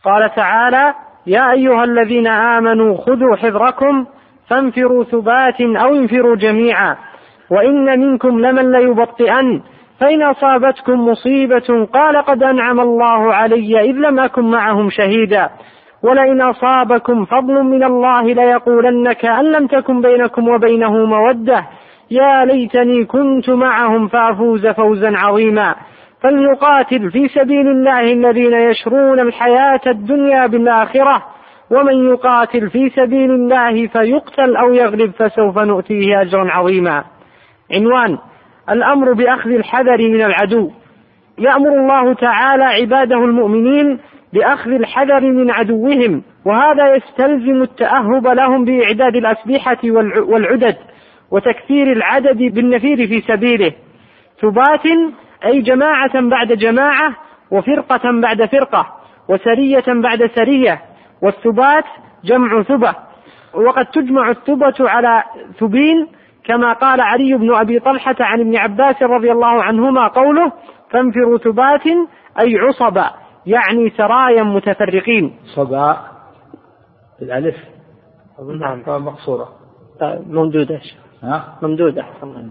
قال تعالى: يا أيها الذين آمنوا خذوا حذركم فانفروا ثبات أو انفروا جميعا وإن منكم لمن ليبطئن فإن أصابتكم مصيبة قال قد أنعم الله علي إذ لم أكن معهم شهيدا ولئن أصابكم فضل من الله ليقولن كأن لم تكن بينكم وبينه مودة يا ليتني كنت معهم فأفوز فوزا عظيما. فليقاتل في سبيل الله الذين يشرون الحياة الدنيا بالآخرة ومن يقاتل في سبيل الله فيقتل أو يغلب فسوف نؤتيه أجرا عظيما. عنوان: الأمر بأخذ الحذر من العدو. يأمر الله تعالى عباده المؤمنين بأخذ الحذر من عدوهم، وهذا يستلزم التأهب لهم بإعداد الأسلحة والعدد وتكثير العدد بالنفير في سبيله. ثبات أي جماعة بعد جماعة وفرقة بعد فرقة وسرية بعد سرية، والثبات جمع ثبة، وقد تجمع الثبة على ثبين كما قال علي بن أبي طلحة عن ابن عباس رضي الله عنهما قوله: فانفروا ثبات أي عصبا يعني سرايا متفرقين. صبا بالألف مقصورة ممدودة ممدودة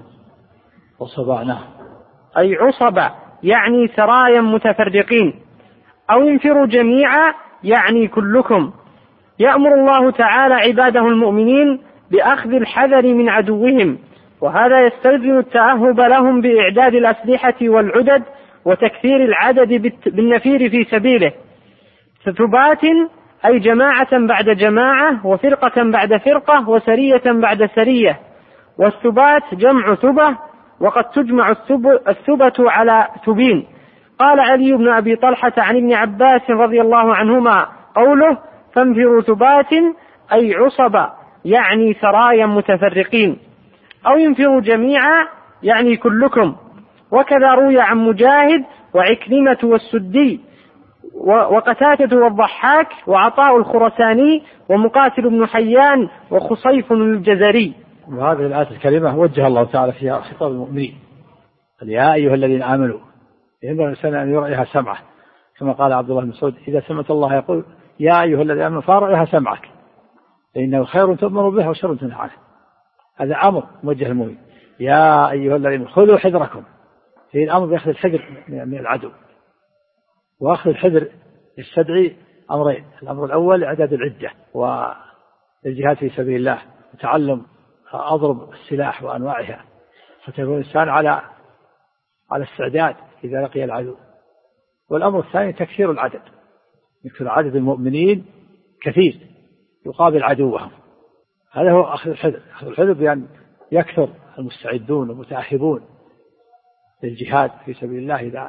وصبعنا أي عصبا يعني سرايا متفرقين، أو انفروا جميعا يعني كلكم. يأمر الله تعالى عباده المؤمنين بأخذ الحذر من عدوهم، وهذا يستلزم التأهب لهم بإعداد الأسلحة والعدد وتكثير العدد بالنفير في سبيله. ثبات أي جماعة بعد جماعة وفرقة بعد فرقة وسرية بعد سرية، والثبات جمع ثبة، وقد تجمع الثبة على ثبين. قال علي بن أبي طلحة عن ابن عباس رضي الله عنهما قوله: فانفروا ثبات أي عصبا يعني سرايا متفرقين، أو ينفروا جميعا يعني كلكم. وكذا روي عن مجاهد وعكرمة والسدي وقتادة والضحاك وعطاء الخرساني ومقاتل بن حيان وخصيف الجزري. وهذه الآية الكريمة وجه الله تعالى فيها خطاب المؤمنين: يا أيها الذين آمنوا. ينبغي الإنسان أن يرعيها سمعه، كما قال عبد الله بن مسعود: إذا سمعت الله يقول يا أيها الذين آمنوا فارعها سمعك فإنه خير تؤمر به وشر تنهى عنه. هذا أمر موجه المؤمن: يا أيها الذين خذوا حذركم. في الأمر بأخذ الحذر من العدو، وأخذ الحذر يستدعي أمرين: الأمر الأول إعداد العدة والجهاد في سبيل الله وتعلم أضرب السلاح وأنواعها، فتكون الإنسان على استعداد إذا لقي العدو. والأمر الثاني تكثير العدد، يكثر عدد المؤمنين كثير يقابل عدوهم. هذا هو أخذ الحذر. أخذ الحذر بأن يكثر المستعدون والمتأهبون للجهاد في سبيل الله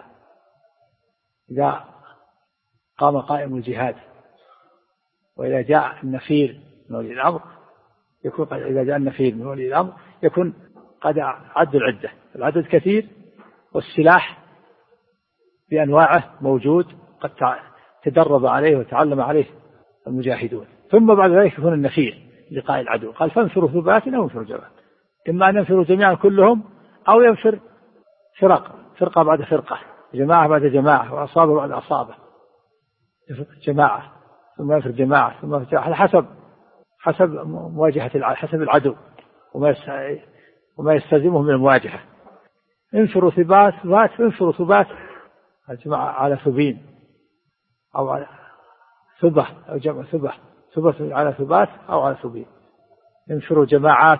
إذا قام قائم الجهاد، وإذا جاء النفير من ولي الأمر يكون إذا جاء النفير من ولي الأمر يكون قد عد العدة، العدد كثير والسلاح بأنواعه موجود قد تدرب عليه وتعلم عليه المجاهدون. ثم بعد ذلك يكون النفير لقاء العدو. قال: فانفروا ثبات أو انفروا جماعة، إما أن ينفروا جميعا كلهم أو ينفر فرقة بعد فرقة، جماعة بعد جماعة، وأصابة بعد أصابة، جماعة ثم ينفر جماعة ثم ينفر جماعة، حسب مواجهة حسب العدو وما يستلزمه من المواجهة. انفروا ثبات انفروا ثبات الجماعة على ثبين أو على ثبة أو جمع ثبة على ثبات أو على ثبين. انفروا جماعات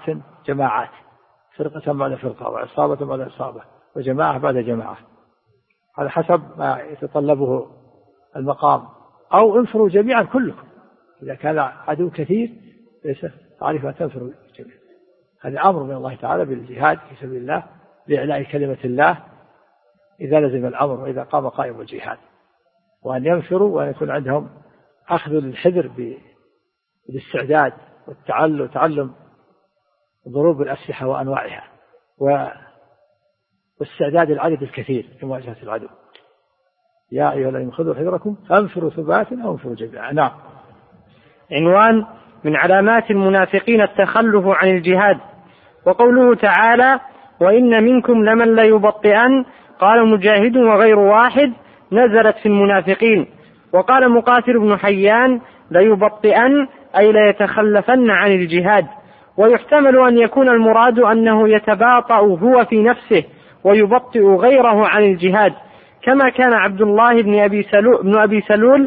فرقة بعد فرقة وعصابة بعد عصابة وجماعة بعد جماعة، على حسب ما يتطلبه المقام. أو انفروا جميعا كلكم، إذا كان عدو كثير ليس تعرف أن تنفروا جميعا. هذا أمر من الله تعالى بالجهاد في سبيل الله لإعلاء كلمة الله إذا لزم الأمر وإذا قام قائم الجهاد، وأن ينفروا وأن يكون عندهم أخذ الحذر بالاستعداد وتعلم ضروب الأسلحة وأنواعها واستعداد العدد الكثير لمواجهة العدو. يا أيها الذين خذوا حذركم فانفروا ثبات أو انفروا جميعا. نعم. عنوان: من علامات المنافقين التخلف عن الجهاد. وقوله تعالى: وإن منكم لمن ليبطئن، قال مجاهد وغير واحد: نزلت في المنافقين. وقال مقاتل بن حيان: ليبطئن أي ليتخلفن عن الجهاد. ويحتمل أن يكون المراد أنه يتباطأ هو في نفسه ويبطئ غيره عن الجهاد، كما كان عبد الله بن أبي سلول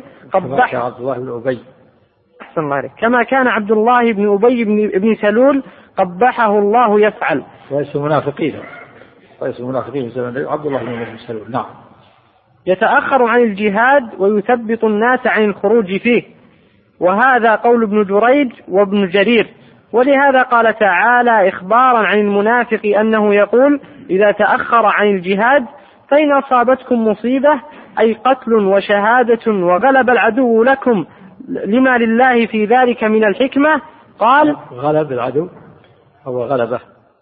كما كان عبد الله بن أبي بن سلول قبحه الله يفعل. رئيس المنافقين عبد الله بن أبي سلول. نعم. يتأخر عن الجهاد ويثبط الناس عن الخروج فيه، وهذا قول ابن جريج وابن جرير. ولهذا قال تعالى إخبارا عن المنافق أنه يقول: إذا تأخر عن الجهاد فإن أصابتكم مصيبة، أي قتل وشهادة وغلب العدو لكم، لما لله في ذلك من الحكمة. قال: غلب العدو أو غلبه،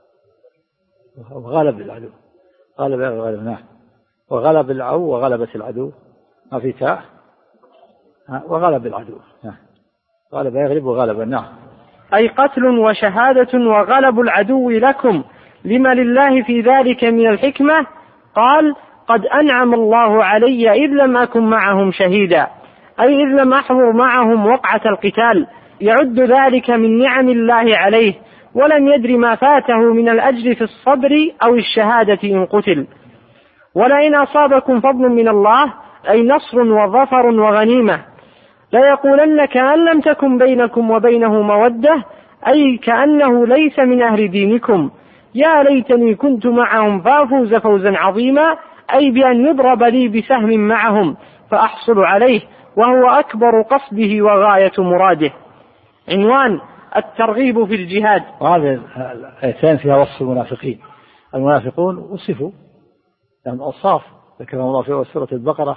غلب العدو، نعم. وغلب العدو وغلبت العدو، ما في تاء، وغلب العدو، غلب يغلب وغلب. نعم. أي قتل وشهادة وغلب العدو لكم، لما لله في ذلك من الحكمة. قال: قد أنعم الله علي إذ لم أكن معهم شهيدا، أي إذ لم أحضر معهم وقعة القتال، يعد ذلك من نعم الله عليه، ولم يدر ما فاته من الأجر في الصبر أو الشهادة إن قتل. ولئن أصابكم فضل من الله، أي نصر وظفر وغنيمة، ليقولن كأن لم تكن بينكم وبينه مودة، أي كأنه ليس من أهل دينكم، يا ليتني كنت معهم فأفوز فوزا عظيما، أي بأن يضرب لي بسهم معهم فأحصل عليه، وهو أكبر قصده وغاية مراده. عنوان: الترغيب في الجهاد. وهذه الآيتين فيها وصف المنافقين. المنافقون وصفوا لهم أوصاف ذكرهم الله في سورة البقرة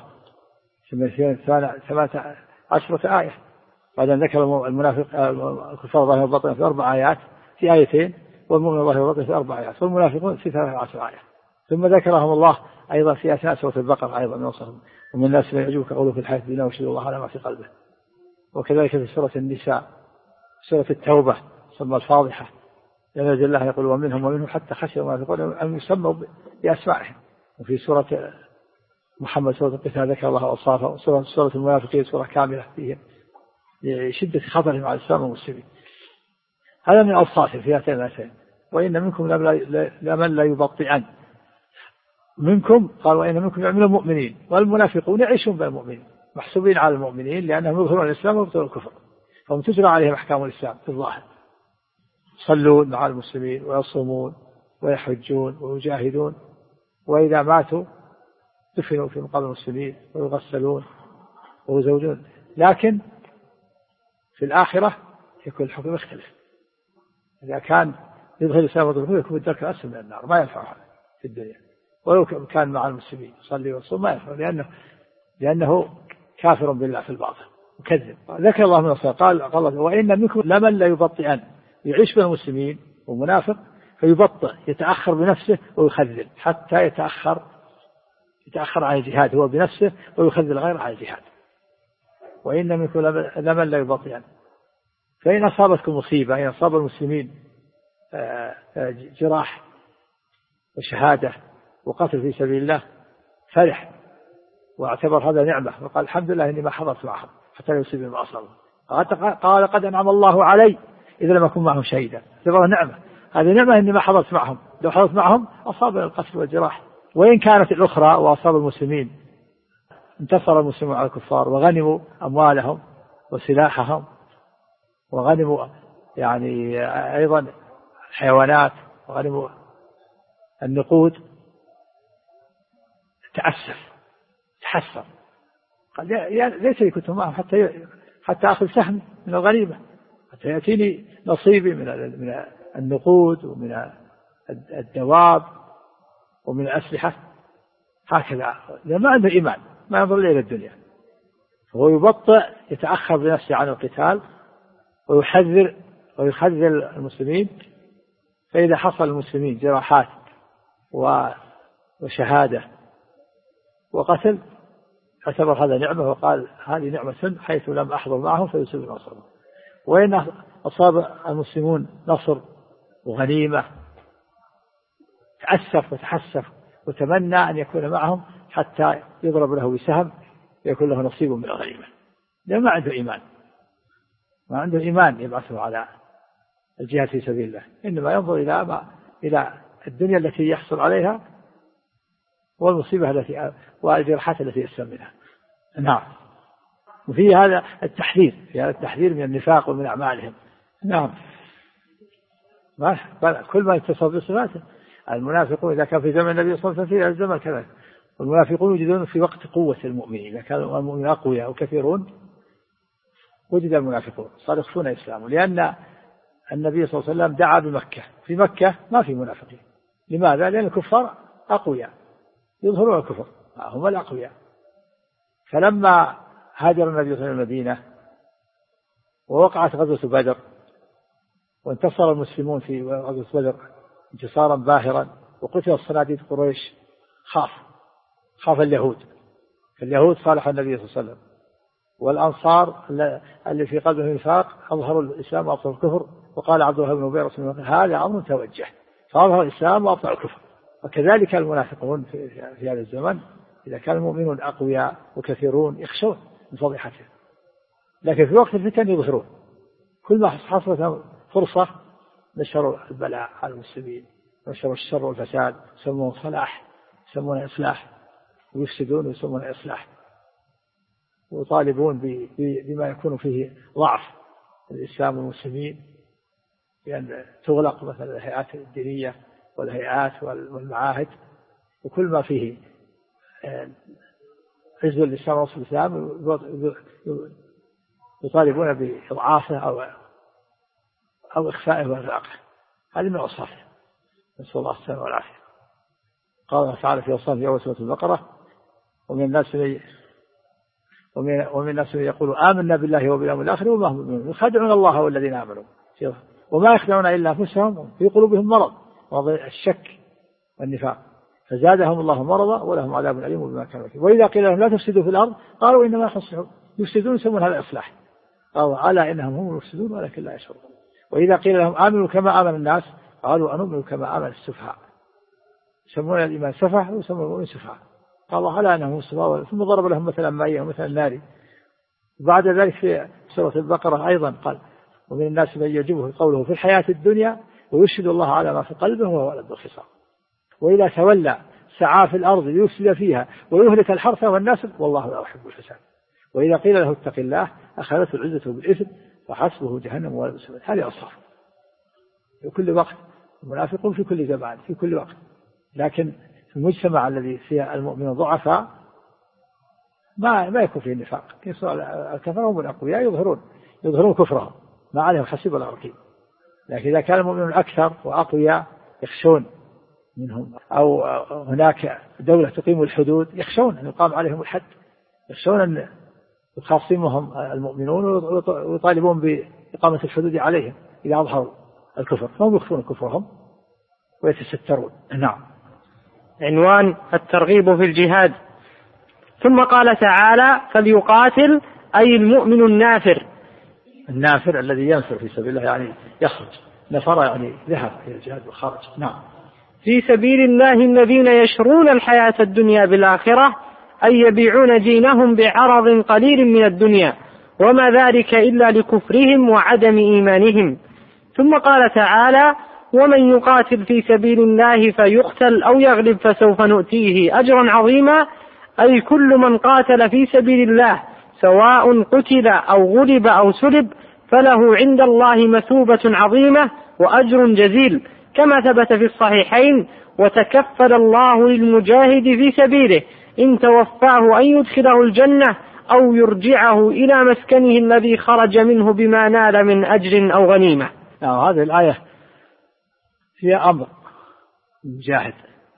18 آية، بعد أن ذكر الكفار ظاهر الباطن في 4 آيات في آيتين، والمؤمن ظاهر الباطن في 4 آيات، والمنافقون في 13 آية. ثم ذكرهم الله أيضا في أثناء سورة البقرة أيضا وصفهم: ومن الناس من يعجبك قوله في الحياة الدنيا ويشهد الله على ما في قلبه. وكذلك في سورة النساء، سورة التوبة ثم الفاضحة، لأن الله يقول: ومنهم حتى خشي المنافقون أن يسموا بأسمائهم. وفي سورة محمد سورة القتال ذكر الله أوصافه. سورة المنافقين سورة كاملة فيها لشدة خطرهم على الإسلام والمسلمين. هذا من أوصافهم في هاتين الآيتين: وإن منكم لمن لا يبطئن. منكم قال: وإن منكم من المؤمنين، والمنافقون يعيشون بين المؤمنين، محسوبين على المؤمنين لأنهم يظهرون الإسلام ويبطلون الكفر، فهم تجرى عليهم أحكام الإسلام في الظاهر، يصلون مع المسلمين ويصومون ويحجون ويجاهدون، وإذا ماتوا دفنوا في مقابر المسلمين ويغسلون ويزوجون. لكن في الآخرة يكون الحكم يختلف. إذا كان يدخل الإسلام ويدخل يكون الدرك الأسفل من النار، ما ينفع في الدنيا، ولو كان مع المسلمين يصلي ويصوم ما ينفع، لأنه كافر بالله في الباطن وكذب. ذكر الله من الصلاة قال: وإن منكم لمن لا يبطئن، يعيش بين المسلمين ومنافق فيبطئ، يتأخر بنفسه ويخذل حتى يتأخر عن الجهاد هو بنفسه ويخذل غيره عن الجهاد. وإن منكم لمن لا يبطئن، فإن أصابتكم مصيبة، إن أصاب المسلمين جراح وشهادة وقتل في سبيل الله، فرح واعتبر هذا نعمة وقال: الحمد لله إني ما حضرت معهم حتى يصيب ما أصابه. قال: قد أنعم الله علي إذا لم أكن معهم شهيدا. اعتبرها نعمة، هذه نعمة إني ما حضرت معهم، لو حضرت معهم أصاب القتل والجراح. وإن كانت الأخرى وأصاب المسلمين، انتصر المسلمون على الكفار وغنموا أموالهم وسلاحهم، وغنموا يعني أيضا وغنموا النقود، تحسر، قال: ليس لي كنت معهم حتى أخذ سهم من الغنيمة، حتى يأتيني نصيبي من النقود ومن الدواب ومن الأسلحة. هكذا ما عنده إيمان، ما ينظر إلى الدنيا، فهو يبطئ، يتأخر بنفسه عن القتال ويخذل المسلمين. فإذا حصل المسلمين جراحات وشهادة وقتل اعتبر هذا نعمة وقال: هذه نعمة حيث لم أحضر معهم فيصيب النصر. وإن أصاب المسلمون نصر وغنيمة تأسف وتحسف وتمنى أن يكون معهم حتى يضرب له بسهم يكون له نصيب من الغنيمة، لأنه ما عنده إيمان، ما عنده إيمان يبعثه على الجهاد في سبيل الله، إنما ينظر إلى الدنيا التي يحصل عليها والمصيبة والجرحات التي يسلم منها. نعم. وفي هذا التحذير، في هذا التحذير من النفاق ومن أعمالهم. نعم. كل ما يتصف بصفاته. المنافقون إذا كان في زمن النبي صلى الله عليه وسلم في الزمن كذلك، والمنافقون يوجدون في وقت قوة المؤمنين، إذا كانوا المؤمنين أقوياء وكثيرون وجد المنافقون صار يخفون إسلامه، لأن النبي صلى الله عليه وسلم دعا بمكة، في مكة ما في منافقين. لماذا؟ لأن الكفار أقوياء يظهرون الكفر، هم الأقوياء. فلما هاجر النبي صلى الله عليه وسلم المدينة ووقعت غزوة بدر وانتصر المسلمون في غزوة بدر انتصارا باهرا وقتل صناديد قريش، خاف اليهود، فاليهود صالحوا النبي صلى الله عليه وسلم، والأنصار اللي في قلبهم نفاق أظهروا الإسلام وأبطلوا الكفر، وقال عبد الله بن أبي رسول الله هذا أمر توجه، فأظهر الإسلام وأبطلوا الكفر. وكذلك المنافقون في هذا الزمن إذا كان المؤمنون أقوياء وكثيرون يخشون من فضيحته، لكن في وقت الفتن يظهرون، كل ما حصلت فرصة نشروا البلاء على المسلمين، نشروا الشر والفساد، يسمونه صلاح، يسمونه إصلاح، ويفسدون ويسمونه إصلاح، ويطالبون بما يكون فيه ضعف الإسلام والمسلمين، بأن تغلق مثلا الهيئات الدينية والهيئات والمعاهد، وكل ما فيه عز الإسلام ونصر الإسلام يطالبون بإضعافه أو إخفائه وإغلاقه. هذه من أوصافه، نسأل الله السلامة والعافية. قال الله تعالى في أوصافه في أول سورة البقرة ومن الناس من يقول آمنا بالله وباليوم الآخر وما هم مؤمنون يخادعون الله والذين آمنوا وما يخدعون إلا أنفسهم في قلوبهم مرض الشك والنفاق فزادهم الله مرضا ولهم عذاب أليم بما كانوا يكذبون. وإذا قيل لهم لا تفسدوا في الأرض قالوا إنما يفسدون يسمون هذا إصلاح، قالوا ألا إنهم هم المفسدون ولكن لا يشعرون. وإذا قيل لهم آمنوا كما آمن الناس قالوا أنؤمن كما آمن السفهاء، يسمون الإيمان سفه ويسمون المؤمن سفهاء، قال الله ألا إنهم السفهاء. ثم ضرب لهم مثلا مائية ومثل النار. وبعد ذلك في سورة البقرة أيضا قال ومن الناس من يعجبه قوله في الحياة الدنيا ويشهد الله على ما في قلبه وهو ألد الخصام. وإذا تولى سعى في الأرض ليفسد فيها ويهلك الحرث والنسل والله لا يحب الفساد. وإذا قيل له اتق الله أخذته العزة بالإثم وحسبه جهنم ولبئس المصير. هذه أوصاف في كل وقت، المنافقون في كل زمان في كل وقت، لكن في المجتمع الذي فيه المؤمنون ضعفاء ما يكون فيه النفاق. الكفار هم الأقوياء يظهرون كفرهم ما عليهم حسيب ولا رقيب، لكن إذا كان المؤمنون أكثر وأقوياء يخشون منهم، أو هناك دولة تقيم الحدود يخشون أن يقام عليهم الحد، يخشون أن يخاصمهم المؤمنون ويطالبون بإقامة الحدود عليهم إذا أظهروا الكفر، فهم يخفون كفرهم ويتسترون. نعم. عنوان الترغيب في الجهاد. ثم قال تعالى فليقاتل أي المؤمن النافر الذي ينفر في سبيل الله، يعني يخرج، نفر يعني ذهب إلى الجهاد وخرج. نعم. في سبيل الله الذين يشرون الحياة الدنيا بالآخرة أي يبيعون دينهم بعرض قليل من الدنيا، وما ذلك إلا لكفرهم وعدم إيمانهم. ثم قال تعالى ومن يقاتل في سبيل الله فيقتل أو يغلب فسوف نؤتيه أجرا عظيما أي كل من قاتل في سبيل الله سواء قتل أو غلب أو سلب فله عند الله مثوبة عظيمة وأجر جزيل، كما ثبت في الصحيحين وتكفل الله للمجاهد في سبيله إن توفاه أن يدخله الجنة أو يرجعه إلى مسكنه الذي خرج منه بما نال من أجر أو غنيمة. هذه الآية فيها أمر المجاهد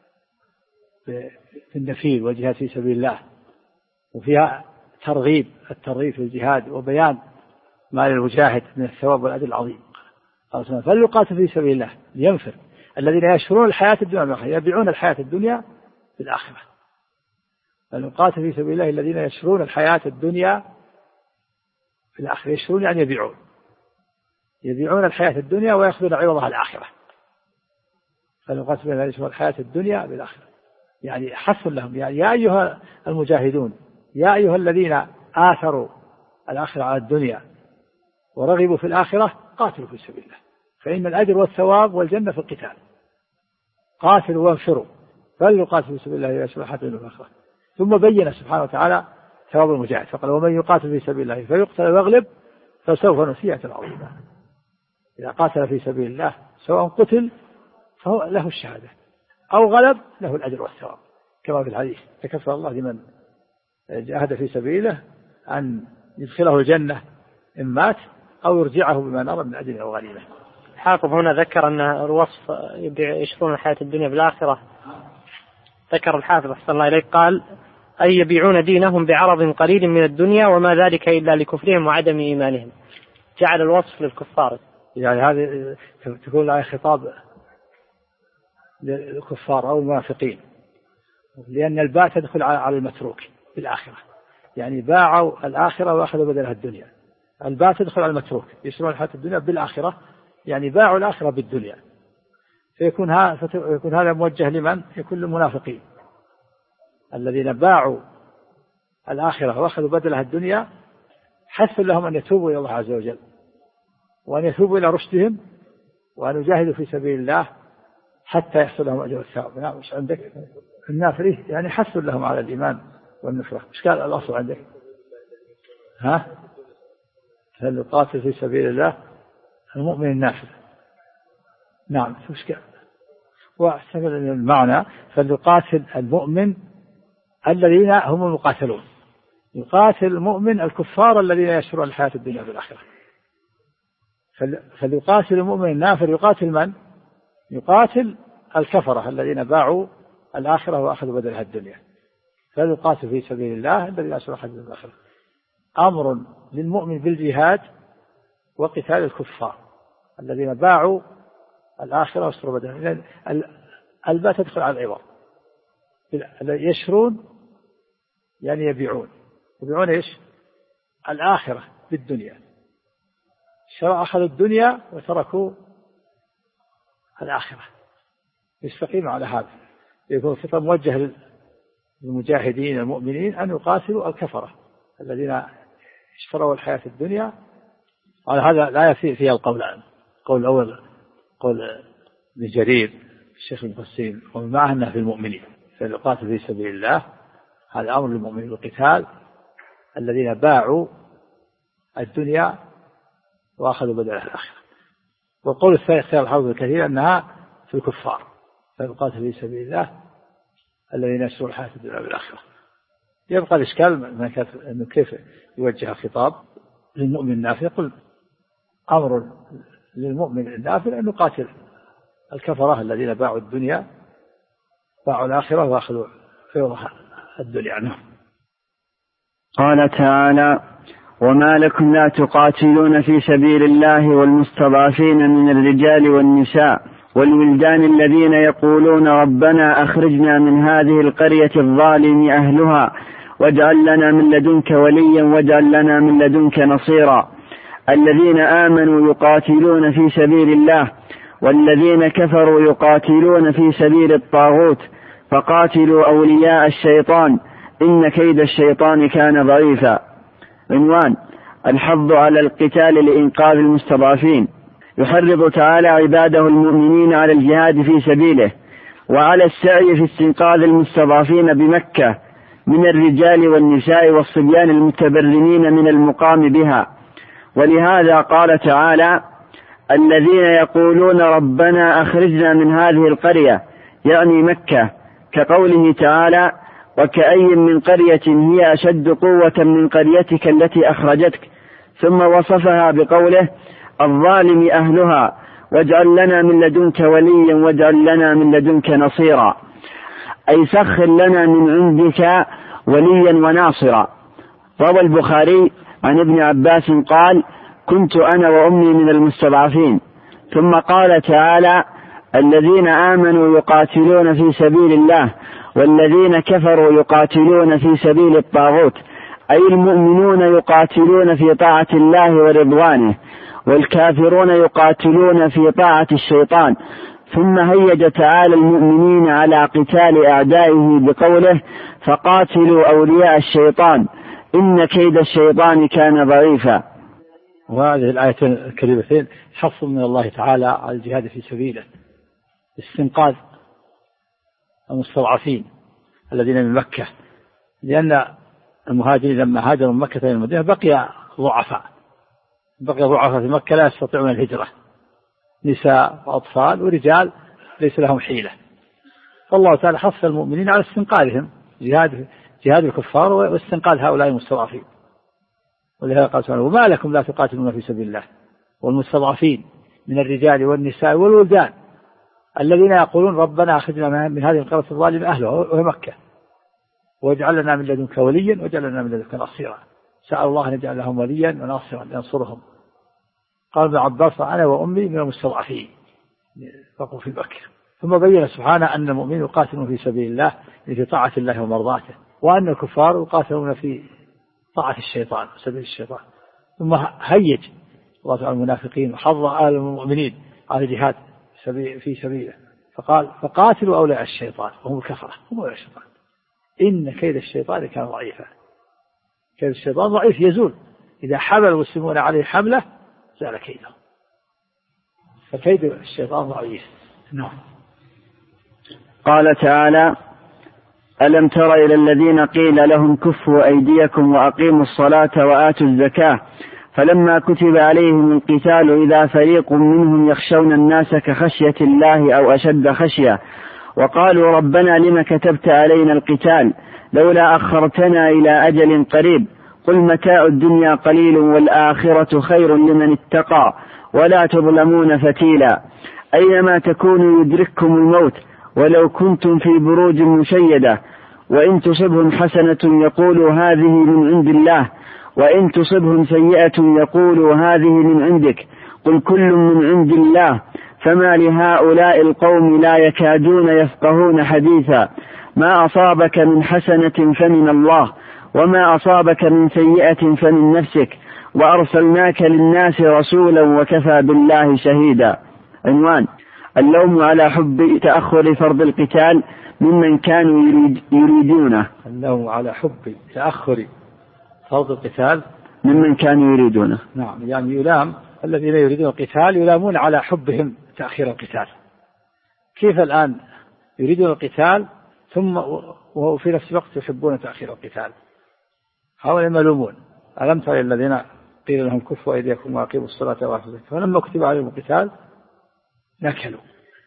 في النفير والجهاد في سبيل الله، وفيها الترغيب في الجهاد وبيان ما للمجاهد من الثواب والأجر العظيم. فليقاتل في سبيل الله لينفر الذين يشرون الحياة الدنيا بالآخرة، يبيعون الحياة الدنيا بالآخرة. فليقاتل في سبيل الله الذين يشرون الحياة الدنيا بالآخرة، يشرون يعني يبيعون الحياة الدنيا ويأخذون عوضها الآخرة. فليقاتل الذين يشرون الحياة الدنيا بالآخرة، يعني حث لهم، يعني يا أيها المجاهدون يا أيها الذين آثروا الآخرة على الدنيا ورغبوا في الآخرة قاتلوا في سبيل الله فإن الأجر والثواب والجنة في القتال. قاتلوا وانفروا فليقاتلوا في سبيل الله يسوع حتى من الآخرة. ثم بين سبحانه وتعالى ثواب المجاهد فقال ومن يقاتل في سبيل الله فيقتل ويغلب فسوف نؤتيه أجرا عظيما. إذا قاتل في سبيل الله سواء قتل فهو له الشهادة أو غلب له الأجر والثواب كما في الحديث تكفل الله لمن جاهد في سبيله أن يدخله الجنة إن مات أو يرجعه بما نرى من أجل أو غنيمة. حافظ هنا ذكر أن الوصف يشترون الحياة الدنيا بالآخرة. ذكر الحافظ أحسن الله إليك قال أي يبيعون دينهم بعرض قليل من الدنيا وما ذلك إلا لكفرهم وعدم إيمانهم. جعل الوصف للكفار يعني هذه تكون لها خطاب للكفار أو المنافقين لأن الباء تدخل على المتروك بالآخرة يعني باعوا الآخرة وأخذوا بدلها الدنيا. الباء تدخل على المتروك يشترون الحياة الدنيا بالآخرة يعني باعوا الآخرة بالدنيا فيكون هذا موجه لمن؟ يكون للمنافقين الذين باعوا الآخرة وأخذوا بدلها الدنيا حث لهم أن يتوبوا إلى الله عز وجل وأن يتوبوا إلى رشدهم وأن يجاهدوا في سبيل الله حتى يحصل لهم أجر الثواب. نعم مش عندك النافرين يعني حث لهم على الإيمان والنصرة. مش قال الأصل عندك ها هل يقاتل في سبيل الله المؤمن النافر. نعم مش قال واحتمل المعنى فليقاتل المؤمن الذين هم المقاتلون. يقاتل المؤمن الكفار الذين يشرون الحياة الدنيا بالآخرة. فليقاتل المؤمن النافر يقاتل من؟ يقاتل الكفرة الذين باعوا الآخرة وأخذوا بدلها الدنيا. فليقاتل في سبيل الله الذين يشرون الحياة الدنيا بالآخرة. أمر للمؤمن بالجهاد وقتال الكفار الذين باعوا الآخرة واشتروا بدلها. الباء تدخل على العوض. يشرون يعني يبيعون إيش؟ الآخرة بالدنيا. أخذوا الدنيا وتركوا الآخرة. يستقيم على هذا يكون خطاب موجه للمجاهدين المؤمنين أن يقاتلوا الكفرة الذين اشتروا الحياة الدنيا. على هذا لا يفي فيها القولان. قول الأول قول لجرير الشيخ المفسرين ومن معه أنها في المؤمنين فليقاتل في سبيل الله هذا أمر للمؤمنين بالقتال الذين باعوا الدنيا وأخذوا بدلها الآخرة. والقول الثاني اختيار الحافظ الكثير أنها في الكفار فليقاتل في سبيل الله الذين يشرون الحياة الدنيا بالآخرة. يبقى الإشكال أنه كيف يوجه الخطاب للمؤمن النافع. يقول أمر للمؤمن النافع أن يقاتل الكفرة الذين باعوا الدنيا باعوا الآخرة وأخذوا عوضها الدنيا. قال تعالى وما لكم لا تقاتلون في سبيل الله والمستضعفين من الرجال والنساء والولدان الذين يقولون ربنا أخرجنا من هذه القرية الظالم أهلها واجعل لنا من لدنك وليا واجعل لنا من لدنك نصيرا الذين آمنوا يقاتلون في سبيل الله والذين كفروا يقاتلون في سبيل الطاغوت فقاتلوا أولياء الشيطان إن كيد الشيطان كان ضعيفا. عنوان الحظ على القتال لإنقاذ المستضعفين. يحرض تعالى عباده المؤمنين على الجهاد في سبيله وعلى السعي في استنقاذ المستضعفين بمكة من الرجال والنساء والصبيان المتبرمين من المقام بها. ولهذا قال تعالى الذين يقولون ربنا أخرجنا من هذه القرية يعني مكة كقوله تعالى وكأي من قرية هي أشد قوة من قريتك التي أخرجتك ثم وصفها بقوله الظالم أهلها واجعل لنا من لدنك وليا واجعل لنا من لدنك نصيرا أي سخر لنا من عندك وليا وناصرا. روى البخاري عن ابن عباس قال كنت أنا وأمي من المستضعفين. ثم قال تعالى الذين آمنوا يقاتلون في سبيل الله والذين كفروا يقاتلون في سبيل الطاغوت أي المؤمنون يقاتلون في طاعة الله ورضوانه والكافرون يقاتلون في طاعة الشيطان ثم هيج تعالى المؤمنين على قتال أعدائه بقوله فقاتلوا أولياء الشيطان إن كيد الشيطان كان ضعيفا. وهذه الآيتين الكريمتين حث من الله تعالى على الجهاد في سبيله، استنقاذ المستضعفين الذين من مكة، لأن المهاجرين لما هاجروا من مكة إلى المدينة بقي ضعفاء في مكة لا يستطيعون الهجرة، نساء وأطفال ورجال ليس لهم حيلة، فالله تعالى حث المؤمنين على استنقاذهم، جهاد الكفار واستنقاذ هؤلاء المستضعفين. ولهذا قال سبحانه وما لكم لا تقاتلون في سبيل الله والمستضعفين من الرجال والنساء والولدان الذين يقولون ربنا أخرجنا من هذه القرية الظالمة أهلها وهي مكة واجعل لنا من لدنك وليا واجعل لنا من لدنك نصيرا. سأل الله أن يجعل لهم وليا وناصرا ينصرهم. قال ابن عباس أنا وأمي من المستضعفين بقوا في مكة. ثم بين سبحانه أن المؤمنين يقاتلون في سبيل الله في طاعة الله ومرضاته، وأن الكفار يقاتلون في طاعة الشيطان وسبيل الشيطان. ثم هيج الله تعالى المنافقين وحض أهل المؤمنين على الجهاد في سبيله، فقال فقاتلوا أولياء الشيطان وهم الكفرة هم أولياء الشيطان إن كيد الشيطان كان ضعيفا. كيد الشيطان ضعيف يزول إذا حمل المسلمون عليه حملة زال كيده، فكيد الشيطان ضعيف. نعم. قال تعالى ألم تر إلى الذين قيل لهم كفوا أيديكم وأقيموا الصلاة وآتوا الزكاة فلما كتب عليهم القتال إذا فريق منهم يخشون الناس كخشية الله أو أشد خشية وقالوا ربنا لم كتبت علينا القتال لولا أخرتنا إلى أجل قريب قل متاع الدنيا قليل والآخرة خير لمن اتقى ولا تظلمون فتيلا أينما تكونوا يدرككم الموت ولو كنتم في بروج مشيدة وإن تصبهم حسنة يقولوا هذه من عند الله وإن تصبهم سيئة يقولوا هذه من عندك قل كل من عند الله فما لهؤلاء القوم لا يكادون يفقهون حديثا ما أصابك من حسنة فمن الله وما أصابك من سيئة فمن نفسك وأرسلناك للناس رسولا وكفى بالله شهيدا. عنوان اللوم على حب تأخر فرض القتال ممن كانوا يريدونه. اللوم على حب تأخر فرض القتال ممن كانوا يريدونه. نعم، يعني يلام الذين يريدون القتال يلامون على حبهم تأخير القتال. كيف الآن يريدون القتال ثم وفي نفس الوقت يحبون تأخير القتال؟ هؤلاء ملومون. ألم تر الذين قيل لهم كفوا أيديكم وأقيموا الصلاة وآتوا الزكاة فلما كتب عليهم القتال نكلوا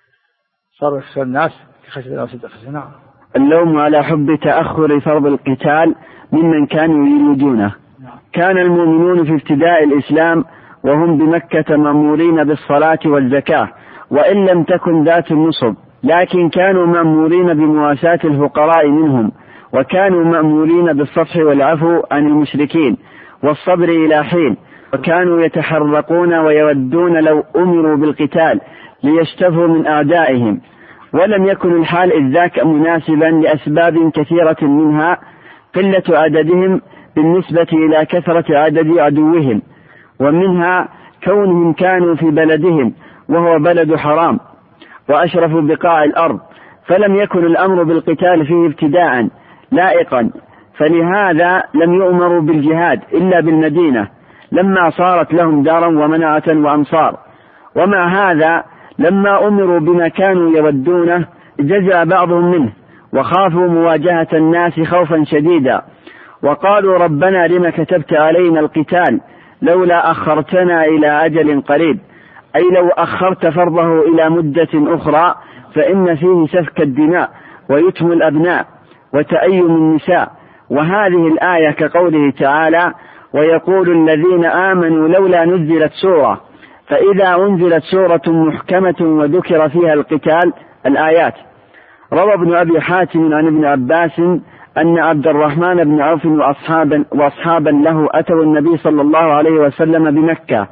صاروا يخشى الناس كخشية أو أشد خشية. نعم. اللوم على حب تأخر فرض القتال ممن كانوا يريدونه. كان المؤمنون في ابتداء الإسلام وهم بمكة مأمورين بالصلاة والزكاة وإن لم تكن ذات النصب لكن كانوا مأمورين بمواساة الفقراء منهم وكانوا مأمورين بالصفح والعفو عن المشركين والصبر إلى حين وكانوا يتحرقون ويودون لو أمروا بالقتال ليشتفوا من أعدائهم ولم يكن الحال إذ ذاك مناسبا لأسباب كثيرة منها قلة عددهم بالنسبة إلى كثرة عدد عدوهم ومنها كونهم كانوا في بلدهم وهو بلد حرام وأشرف بقاع الأرض فلم يكن الأمر بالقتال فيه ابتداء لائقا فلهذا لم يؤمروا بالجهاد إلا بالمدينة لما صارت لهم دارا ومنعة وأمصار. ومع هذا لما أمروا بما كانوا يودونه جزع بعضهم منه وخافوا مواجهة الناس خوفا شديدا وقالوا ربنا لم كتبت علينا القتال لولا أخرتنا إلى أجل قريب أي لو أخرت فرضه إلى مدة أخرى فإن فيه سفك الدماء ويتم الأبناء وتأيم النساء. وهذه الآية كقوله تعالى ويقول الذين آمنوا لولا نزلت سورة فإذا أنزلت سورة محكمة وذكر فيها القتال الآيات. روى ابن أبي حاتم عن ابن عباس أن عبد الرحمن بن عوف وأصحابا له أتوا النبي صلى الله عليه وسلم بمكة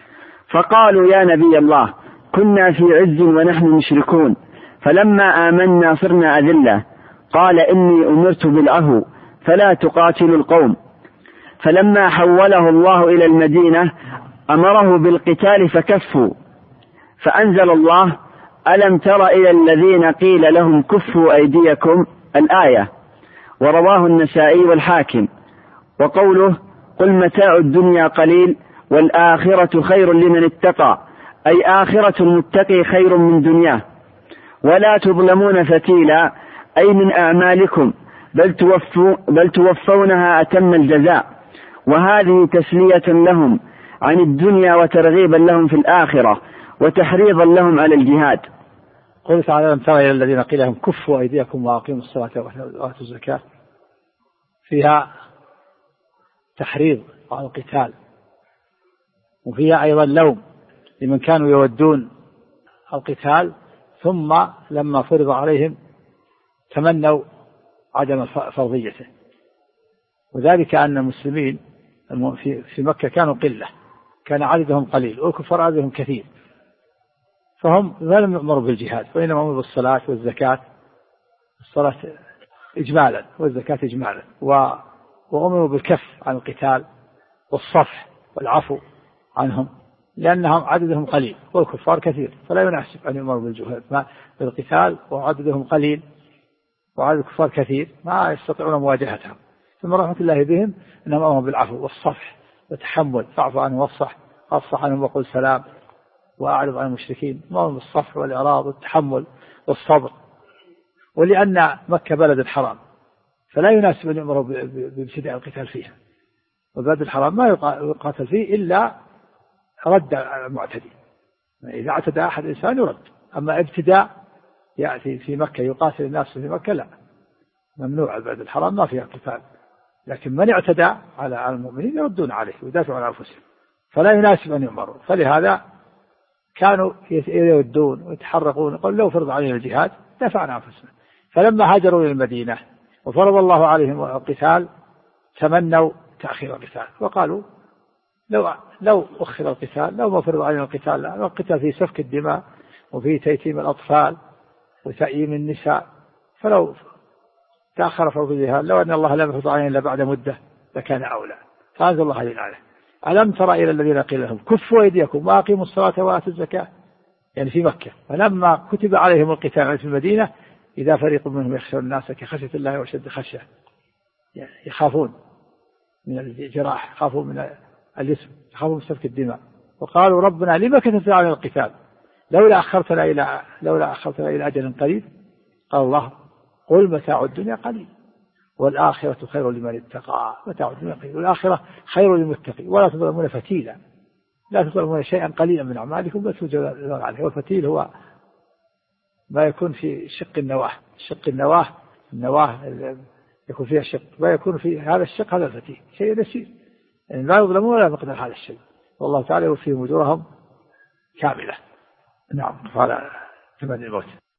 فقالوا يا نبي الله كنا في عز ونحن مشركون فلما آمنا صرنا أذلة قال إني أمرت بالعفو فلا تقاتلوا القوم فلما حوله الله إلى المدينة أمره بالقتال فكفوا فأنزل الله ألم تر إلى الذين قيل لهم كفوا أيديكم الآية، ورواه النسائي والحاكم. وقوله قل متاع الدنيا قليل والآخرة خير لمن اتقى، أي آخرة المتقي خير من دنياه. ولا تظلمون فتيلا، أي من أعمالكم، بل توفونها أتم الجزاء. وهذه تسلية لهم عن الدنيا وترغيبا لهم في الآخرة وتحريضا لهم على الجهاد. قل تعالى: ألم تر إلى الذين قيل لهم كفوا أيديكم وأقيموا الصلاة وآتوا الزكاة، فيها تحريض على القتال، وفيها أيضا لوم لمن كانوا يودون القتال ثم لما فرض عليهم تمنوا عدم فرضيته. وذلك أن المسلمين في مكة كانوا قلة، كان عددهم قليل والكفار عددهم كثير، فهم لم يؤمروا بالجهاد وإنما أمروا بالصلاة والزكاة، الصلاة إجمالا والزكاة إجمالا، وأمروا بالكف عن القتال والصفح والعفو عنهم، لأنهم عددهم قليل والكفار كثير، فلا يناسب أن يؤمروا بالجهاد بالقتال وعددهم قليل وعدد الكفار كثير ما يستطيعون مواجهتهم. ثم رحمة الله بهم أنهم أمروا بالعفو والصفح والتحمل، فاعف عنهم واصفح عنهم وقل سلام وأعرض عن المشركين، أمروا بالصفح والإعراض والتحمل والصبر. ولأن مكة بلد حرام فلا يناسب أن يؤمروا بابتداء القتال فيها، وبلد الحرام ما يقاتل فيه إلا رد المعتدي، إذا اعتدى أحد إنسان يرد. أما ابتداء يأتي في مكة يقاتل الناس في مكة لا، ممنوع. البلد الحرام ما فيها قتال، لكن من اعتدى على المؤمنين يردون عليه ويدافعون عن أنفسهم، فلا يناسب أن يؤمروا. فلهذا كانوا يودون ويتحرقون، قال لو فرض علينا الجهاد دافع عن أنفسنا. فلما هاجروا إلى المدينة وفرض الله عليهم القتال تمنوا تأخير القتال، وقالوا لو أخر القتال، لو ما فرض علينا القتال، لأن القتال فيه سفك الدماء وفيه تيتيم الأطفال وتأييم النساء، فلو تأخر فرض الجهاد لو أن الله لم يفرض علينا إلا بعد مدة لكان أولى. فأنزل الله هذه الآية: ألم تر إلى الذين قيل لهم كفوا أيديكم وأقيموا الصلاة وآتوا الزكاة، يعني في مكة. فلما كتب عليهم القتال في المدينة إذا فريق منهم يخشون الناس كخشية الله وشد خشية، يعني يخافون من الجراح، يخافون من الاسم، يخافون من سفك الدماء، وقالوا ربنا لما كتبت علينا القتال لولا أخرتنا إلى أجل قريب. قال الله: قل متاع الدنيا قليل والآخرة خير لمن اتقى. متاع الدنيا قليل والآخرة خير للمتقين ولا تظلمون فتيلا، لا تظلمون شيئا قليلا من أعمالكم بل تجزون عليه. والفتيل هو ما يكون في شق النواة، النواة يكون فيها شق، ما يكون في هذا الشق هذا الفتيل شيء يسير، يعني لا يظلمون ولا مقدر هذا الشيء، والله تعالى يوفيهم أجورهم كاملة. نعم. قال تمني الموت.